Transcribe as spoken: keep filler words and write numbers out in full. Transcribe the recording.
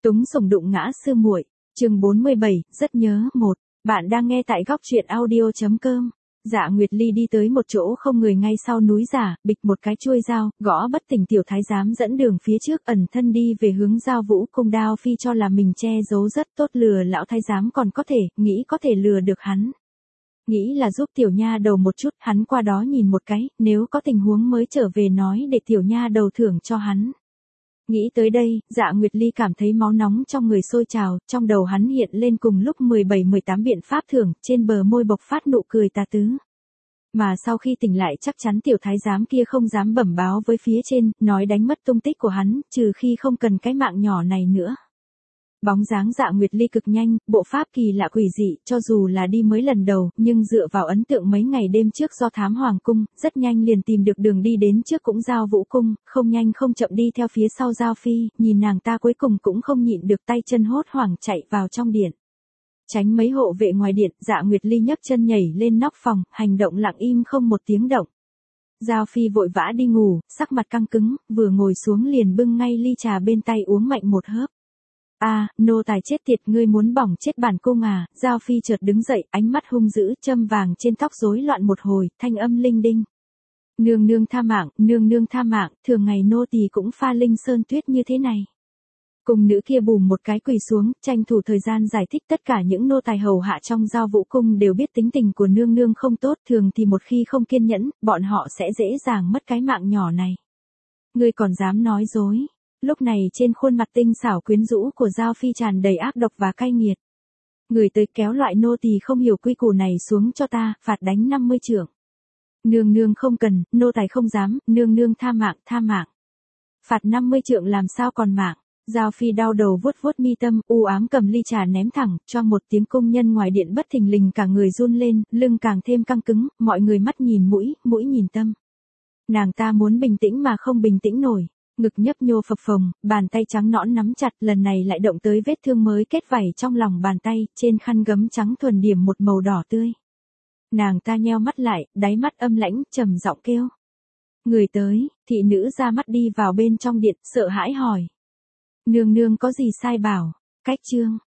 Túng sủng đụng ngã sư muội, chương bốn mươi bảy, rất nhớ một. Bạn đang nghe tại góc truyện audio chấm com. Dạ Nguyệt Ly đi tới một chỗ không người ngay sau núi giả, bịch một cái chuôi dao, gõ bất tỉnh tiểu thái giám dẫn đường phía trước ẩn thân đi về hướng Giao Vũ cung. Đao Phi cho là mình che giấu rất tốt, lừa lão thái giám còn có thể, nghĩ có thể lừa được hắn. Nghĩ là giúp tiểu nha đầu một chút, hắn qua đó nhìn một cái, nếu có tình huống mới trở về nói để tiểu nha đầu thưởng cho hắn. Nghĩ tới đây, Dạ Nguyệt Ly cảm thấy máu nóng trong người sôi trào, trong đầu hắn hiện lên cùng lúc mười bảy mười tám biện pháp thưởng, trên bờ môi bộc phát nụ cười tà tứ. Mà sau khi tỉnh lại chắc chắn tiểu thái giám kia không dám bẩm báo với phía trên, nói đánh mất tung tích của hắn, trừ khi không cần cái mạng nhỏ này nữa. Bóng dáng Dạ Nguyệt Ly cực nhanh, bộ pháp kỳ lạ quỷ dị, cho dù là đi mới lần đầu, nhưng dựa vào ấn tượng mấy ngày đêm trước do thám hoàng cung, rất nhanh liền tìm được đường đi đến trước cũng Giao Vũ cung, không nhanh không chậm đi theo phía sau Giao Phi, nhìn nàng ta cuối cùng cũng không nhịn được tay chân hốt hoảng chạy vào trong điện. Tránh mấy hộ vệ ngoài điện, Dạ Nguyệt Ly nhấc chân nhảy lên nóc phòng, hành động lặng im không một tiếng động. Giao Phi vội vã đi ngủ, sắc mặt căng cứng, vừa ngồi xuống liền bưng ngay ly trà bên tay uống mạnh một hớp. A, à, nô tài chết tiệt, ngươi muốn bỏng chết bản cung à? Giao Phi chợt đứng dậy, ánh mắt hung dữ, châm vàng trên tóc rối loạn một hồi, thanh âm linh đinh. Nương nương tha mạng, nương nương tha mạng, thường ngày nô tỳ cũng pha linh sơn tuyết như thế này. Cung nữ kia bùm một cái quỳ xuống, tranh thủ thời gian giải thích tất cả những nô tài hầu hạ trong Giao Vũ cung đều biết tính tình của nương nương không tốt, thường thì một khi không kiên nhẫn, bọn họ sẽ dễ dàng mất cái mạng nhỏ này. Ngươi còn dám nói dối? Lúc này trên khuôn mặt tinh xảo quyến rũ của Giao Phi tràn đầy ác độc và cay nghiệt. Người tới kéo loại nô tỳ không hiểu quy củ này xuống cho ta, phạt đánh năm mươi trượng. Nương nương không cần, nô tài không dám, nương nương tha mạng, tha mạng. Phạt năm mươi trượng làm sao còn mạng? Giao Phi đau đầu vuốt vuốt mi tâm, u ám cầm ly trà ném thẳng, cho một tiếng cung nhân ngoài điện bất thình lình cả người run lên, lưng càng thêm căng cứng, mọi người mắt nhìn mũi, mũi nhìn tâm. Nàng ta muốn bình tĩnh mà không bình tĩnh nổi. Ngực nhấp nhô phập phồng, bàn tay trắng nõn nắm chặt, lần này lại động tới vết thương mới kết vảy trong lòng bàn tay, trên khăn gấm trắng thuần điểm một màu đỏ tươi. Nàng ta nheo mắt lại, đáy mắt âm lãnh, trầm giọng kêu. Người tới, thị nữ ra mắt đi vào bên trong điện, sợ hãi hỏi. Nương nương có gì sai bảo? Cách chương,